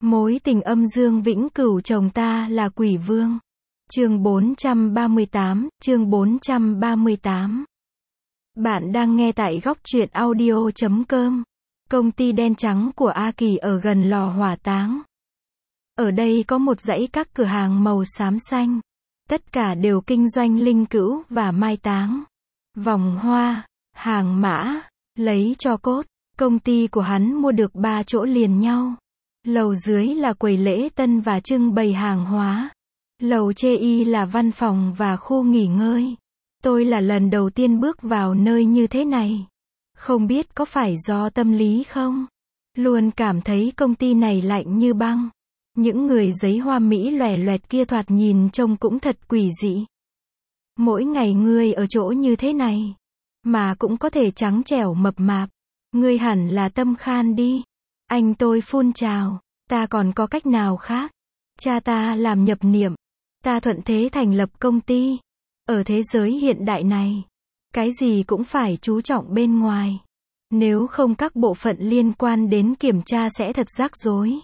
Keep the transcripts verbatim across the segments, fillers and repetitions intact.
Mối tình âm dương vĩnh cửu chồng ta là quỷ vương. Chương bốn trăm ba mươi tám, chương bốn trăm ba mươi tám. Bạn đang nghe tại góc truyện audio chấm com. Công ty đen trắng của A Kỳ ở gần lò hỏa táng. Ở đây có một dãy các cửa hàng màu xám xanh. Tất cả đều kinh doanh linh cữu và mai táng. Vòng hoa, hàng mã, lấy tro cốt. Công ty của hắn mua được ba chỗ liền nhau. Lầu dưới là quầy lễ tân và trưng bày hàng hóa. Lầu chê y là văn phòng và khu nghỉ ngơi. Tôi là lần đầu tiên bước vào nơi như thế này. Không biết có phải do tâm lý không? Luôn cảm thấy công ty này lạnh như băng. Những người giấy hoa mỹ lòe loẹt kia thoạt nhìn trông cũng thật quỷ dị. Mỗi ngày ngươi ở chỗ như thế này, mà cũng có thể trắng trẻo mập mạp. Ngươi hẳn là tâm khan đi. Anh tôi phun trào. Ta còn có cách nào khác? Cha ta làm nhập niệm. Ta thuận thế thành lập công ty. Ở thế giới hiện đại này, cái gì cũng phải chú trọng bên ngoài. Nếu không các bộ phận liên quan đến kiểm tra sẽ thật rắc rối.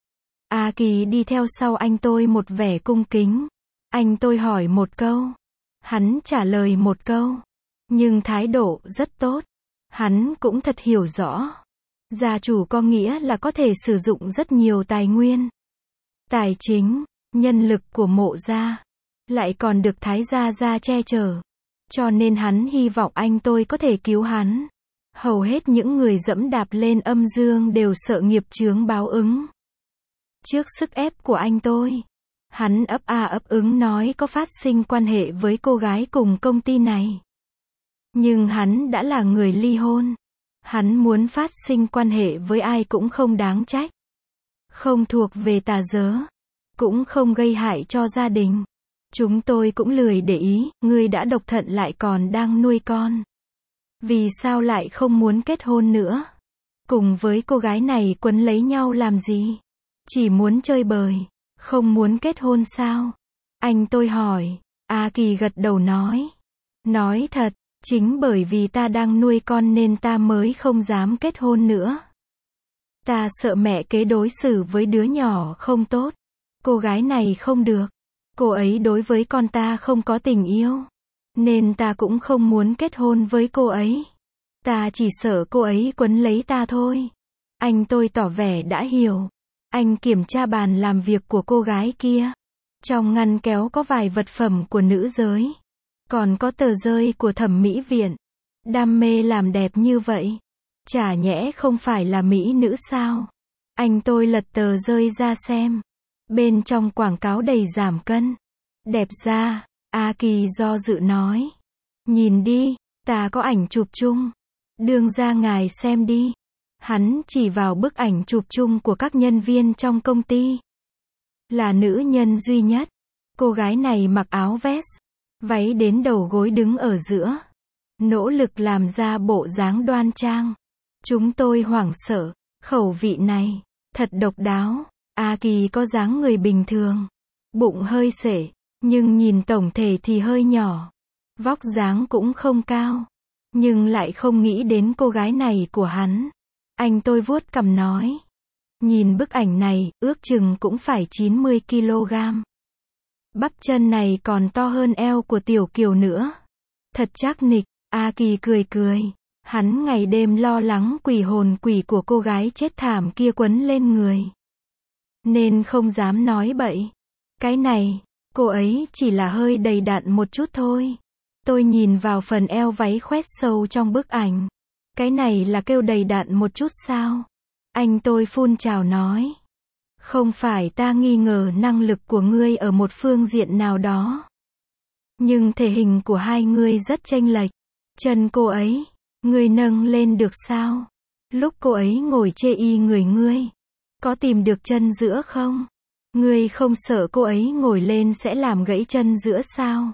A Kỳ đi theo sau anh tôi một vẻ cung kính. Anh tôi hỏi một câu. Hắn trả lời một câu. Nhưng thái độ rất tốt. Hắn cũng thật hiểu rõ. Gia chủ có nghĩa là có thể sử dụng rất nhiều tài nguyên. Tài chính, nhân lực của mộ gia. Lại còn được thái gia gia che chở. Cho nên hắn hy vọng anh tôi có thể cứu hắn. Hầu hết những người dẫm đạp lên âm dương đều sợ nghiệp chướng báo ứng. Trước sức ép của anh tôi, hắn ấp a ấp ứng nói có phát sinh quan hệ với cô gái cùng công ty này. Nhưng hắn đã là người ly hôn. Hắn muốn phát sinh quan hệ với ai cũng không đáng trách. Không thuộc về tà giới. Cũng không gây hại cho gia đình. Chúng tôi cũng lười để ý, ngươi đã độc thận lại còn đang nuôi con. Vì sao lại không muốn kết hôn nữa? Cùng với cô gái này quấn lấy nhau làm gì? Chỉ muốn chơi bời, không muốn kết hôn sao? Anh tôi hỏi. A Kỳ gật đầu nói. Nói thật, chính bởi vì ta đang nuôi con nên ta mới không dám kết hôn nữa. Ta sợ mẹ kế đối xử với đứa nhỏ không tốt. Cô gái này không được. Cô ấy đối với con ta không có tình yêu. Nên ta cũng không muốn kết hôn với cô ấy. Ta chỉ sợ cô ấy quấn lấy ta thôi. Anh tôi tỏ vẻ đã hiểu. Anh kiểm tra bàn làm việc của cô gái kia. Trong ngăn kéo có vài vật phẩm của nữ giới. Còn có tờ rơi của thẩm mỹ viện. Đam mê làm đẹp như vậy. Chả nhẽ không phải là mỹ nữ sao? Anh tôi lật tờ rơi ra xem. Bên trong quảng cáo đầy giảm cân. Đẹp ra. A Kỳ do dự nói. Nhìn đi, ta có ảnh chụp chung. Đương ra ngài xem đi. Hắn chỉ vào bức ảnh chụp chung của các nhân viên trong công ty. Là nữ nhân duy nhất. Cô gái này mặc áo vest. Váy đến đầu gối đứng ở giữa. Nỗ lực làm ra bộ dáng đoan trang. Chúng tôi hoảng sợ. Khẩu vị này, thật độc đáo. A Kỳ có dáng người bình thường. Bụng hơi xể. Nhưng nhìn tổng thể thì hơi nhỏ. Vóc dáng cũng không cao. Nhưng lại không nghĩ đến cô gái này của hắn. Anh tôi vuốt cằm nói. Nhìn bức ảnh này, ước chừng cũng phải chín mươi ki lô gam. Bắp chân này còn to hơn eo của Tiểu Kiều nữa. Thật chắc nịch. A Kỳ cười cười. Hắn ngày đêm lo lắng quỷ hồn quỷ của cô gái chết thảm kia quấn lên người. Nên không dám nói bậy. Cái này, cô ấy chỉ là hơi đầy đặn một chút thôi. Tôi nhìn vào phần eo váy khoét sâu trong bức ảnh. Cái này là kêu đầy đặn một chút sao? Anh tôi phun trào nói. Không phải ta nghi ngờ năng lực của ngươi ở một phương diện nào đó. Nhưng thể hình của hai ngươi rất chênh lệch. Chân cô ấy, ngươi nâng lên được sao? Lúc cô ấy ngồi chê y người ngươi, có tìm được chân giữa không? Ngươi không sợ cô ấy ngồi lên sẽ làm gãy chân giữa sao?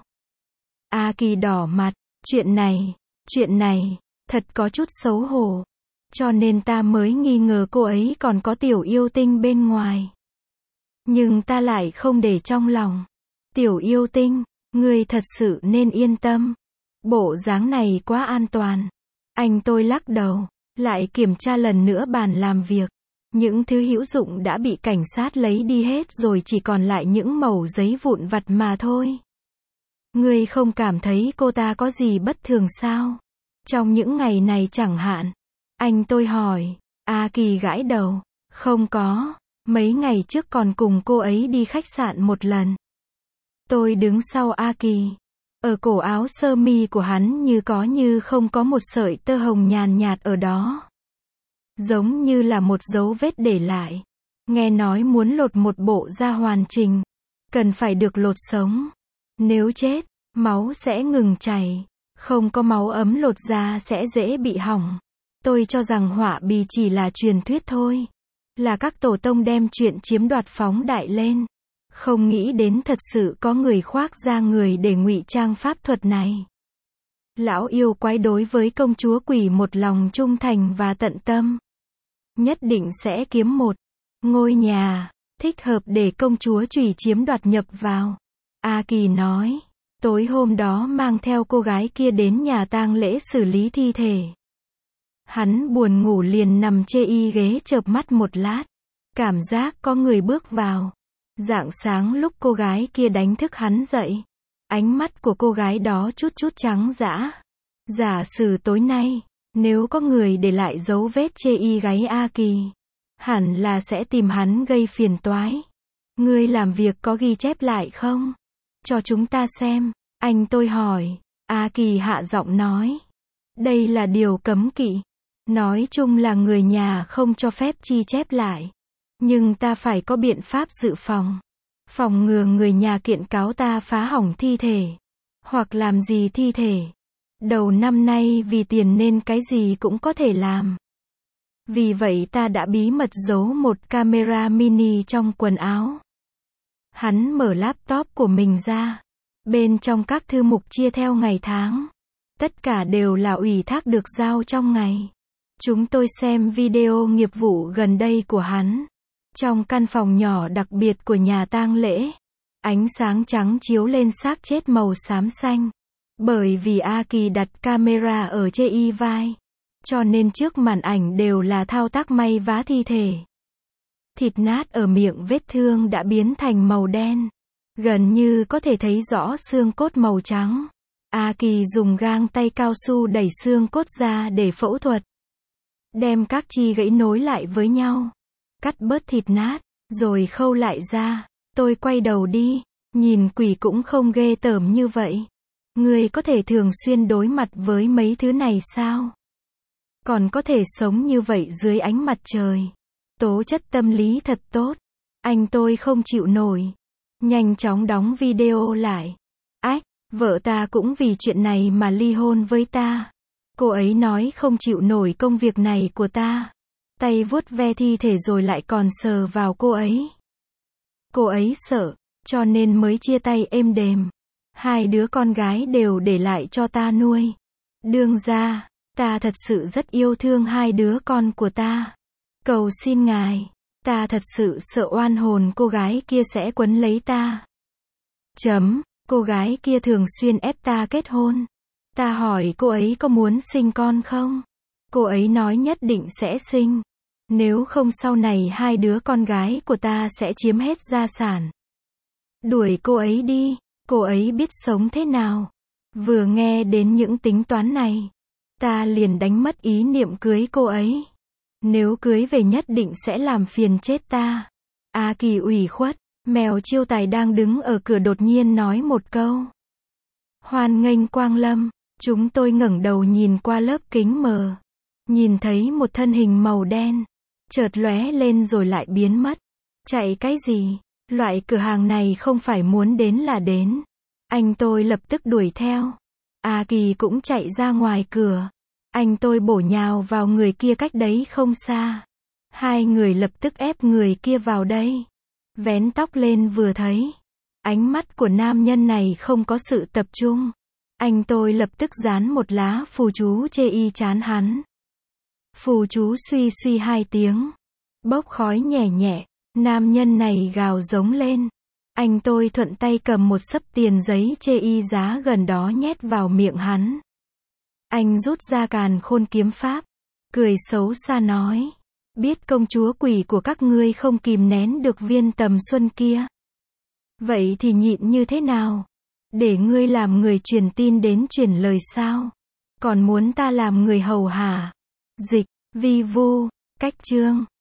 A Kỳ đỏ mặt. Chuyện này, chuyện này, thật có chút xấu hổ. Cho nên ta mới nghi ngờ cô ấy còn có tiểu yêu tinh bên ngoài. Nhưng ta lại không để trong lòng. Tiểu yêu tinh, ngươi thật sự nên yên tâm. Bộ dáng này quá an toàn. Anh tôi lắc đầu. Lại kiểm tra lần nữa bàn làm việc. Những thứ hữu dụng đã bị cảnh sát lấy đi hết rồi, chỉ còn lại những mẩu giấy vụn vặt mà thôi. Ngươi không cảm thấy cô ta có gì bất thường sao? Trong những ngày này chẳng hạn. Anh tôi hỏi. A Kỳ gãi đầu. Không có. Mấy ngày trước còn cùng cô ấy đi khách sạn một lần. Tôi đứng sau A Kỳ. Ở cổ áo sơ mi của hắn như có như không có một sợi tơ hồng nhàn nhạt ở đó. Giống như là một dấu vết để lại. Nghe nói muốn lột một bộ da hoàn chỉnh, cần phải được lột sống. Nếu chết, máu sẽ ngừng chảy. Không có máu ấm lột da sẽ dễ bị hỏng. Tôi cho rằng họa bì chỉ là truyền thuyết thôi. Là các tổ tông đem chuyện chiếm đoạt phóng đại lên. Không nghĩ đến thật sự có người khoác da người để ngụy trang pháp thuật này. Lão yêu quái đối với công chúa quỷ một lòng trung thành và tận tâm. Nhất định sẽ kiếm một ngôi nhà thích hợp để công chúa chủy chiếm đoạt nhập vào. A Kỳ nói. Tối hôm đó mang theo cô gái kia đến nhà tang lễ xử lý thi thể. Hắn buồn ngủ liền nằm chê y ghế chợp mắt một lát. Cảm giác có người bước vào. Rạng sáng lúc cô gái kia đánh thức hắn dậy. Ánh mắt của cô gái đó chút chút trắng dã. Giả sử tối nay, nếu có người để lại dấu vết chê y gáy A Kỳ, hẳn là sẽ tìm hắn gây phiền toái. Ngươi làm việc có ghi chép lại không? Cho chúng ta xem. Anh tôi hỏi. A Kỳ hạ giọng nói. Đây là điều cấm kỵ. Nói chung là người nhà không cho phép chi chép lại. Nhưng ta phải có biện pháp dự phòng. Phòng ngừa người nhà kiện cáo ta phá hỏng thi thể. Hoặc làm gì thi thể. Đầu năm nay vì tiền nên cái gì cũng có thể làm. Vì vậy ta đã bí mật giấu một camera mini trong quần áo. Hắn mở laptop của mình ra. Bên trong các thư mục chia theo ngày tháng. Tất cả đều là ủy thác được giao trong ngày. Chúng tôi xem video nghiệp vụ gần đây của hắn. Trong căn phòng nhỏ đặc biệt của nhà tang lễ. Ánh sáng trắng chiếu lên xác chết màu xám xanh. Bởi vì A Kỳ đặt camera ở chê y vai. Cho nên trước màn ảnh đều là thao tác may vá thi thể. Thịt nát ở miệng vết thương đã biến thành màu đen. Gần như có thể thấy rõ xương cốt màu trắng. A Kỳ dùng gang tay cao su đẩy xương cốt ra để phẫu thuật. Đem các chi gãy nối lại với nhau. Cắt bớt thịt nát, rồi khâu lại ra. Tôi quay đầu đi. Nhìn quỷ cũng không ghê tởm như vậy. Ngươi có thể thường xuyên đối mặt với mấy thứ này sao? Còn có thể sống như vậy dưới ánh mặt trời. Tố chất tâm lý thật tốt. Anh tôi không chịu nổi. Nhanh chóng đóng video lại. Ách, vợ ta cũng vì chuyện này mà ly hôn với ta. Cô ấy nói không chịu nổi công việc này của ta. Tay vuốt ve thi thể rồi lại còn sờ vào cô ấy. Cô ấy sợ, cho nên mới chia tay êm đềm. Hai đứa con gái đều để lại cho ta nuôi. Đương ra, ta thật sự rất yêu thương hai đứa con của ta. Cầu xin ngài, ta thật sự sợ oan hồn cô gái kia sẽ quấn lấy ta. Chấm, cô gái kia thường xuyên ép ta kết hôn. Ta hỏi cô ấy có muốn sinh con không? Cô ấy nói nhất định sẽ sinh. Nếu không sau này hai đứa con gái của ta sẽ chiếm hết gia sản. Đuổi cô ấy đi, cô ấy biết sống thế nào. Vừa nghe đến những tính toán này, ta liền đánh mất ý niệm cưới cô ấy. Nếu cưới về nhất định sẽ làm phiền chết ta. A Kỳ ủy khuất, mèo chiêu tài đang đứng ở cửa đột nhiên nói một câu. Hoan nghênh quang lâm. Chúng tôi ngẩng đầu nhìn qua lớp kính mờ. Nhìn thấy một thân hình màu đen. Chợt lóe lên rồi lại biến mất. Chạy cái gì? Loại cửa hàng này không phải muốn đến là đến. Anh tôi lập tức đuổi theo. A Kỳ cũng chạy ra ngoài cửa. Anh tôi bổ nhào vào người kia cách đấy không xa. Hai người lập tức ép người kia vào đây. Vén tóc lên vừa thấy. Ánh mắt của nam nhân này không có sự tập trung. Anh tôi lập tức dán một lá phù chú chê y chán hắn. Phù chú suy suy hai tiếng. Bốc khói nhẹ nhẹ. Nam nhân này gào giống lên. Anh tôi thuận tay cầm một xấp tiền giấy chê y giá gần đó nhét vào miệng hắn. Anh rút ra càn khôn kiếm pháp. Cười xấu xa nói. Biết công chúa quỷ của các ngươi không kìm nén được viên tầm xuân kia. Vậy thì nhịn như thế nào? Để ngươi làm người truyền tin đến truyền lời sao? Còn muốn ta làm người hầu hả? Dịch, vi vu, cách chương.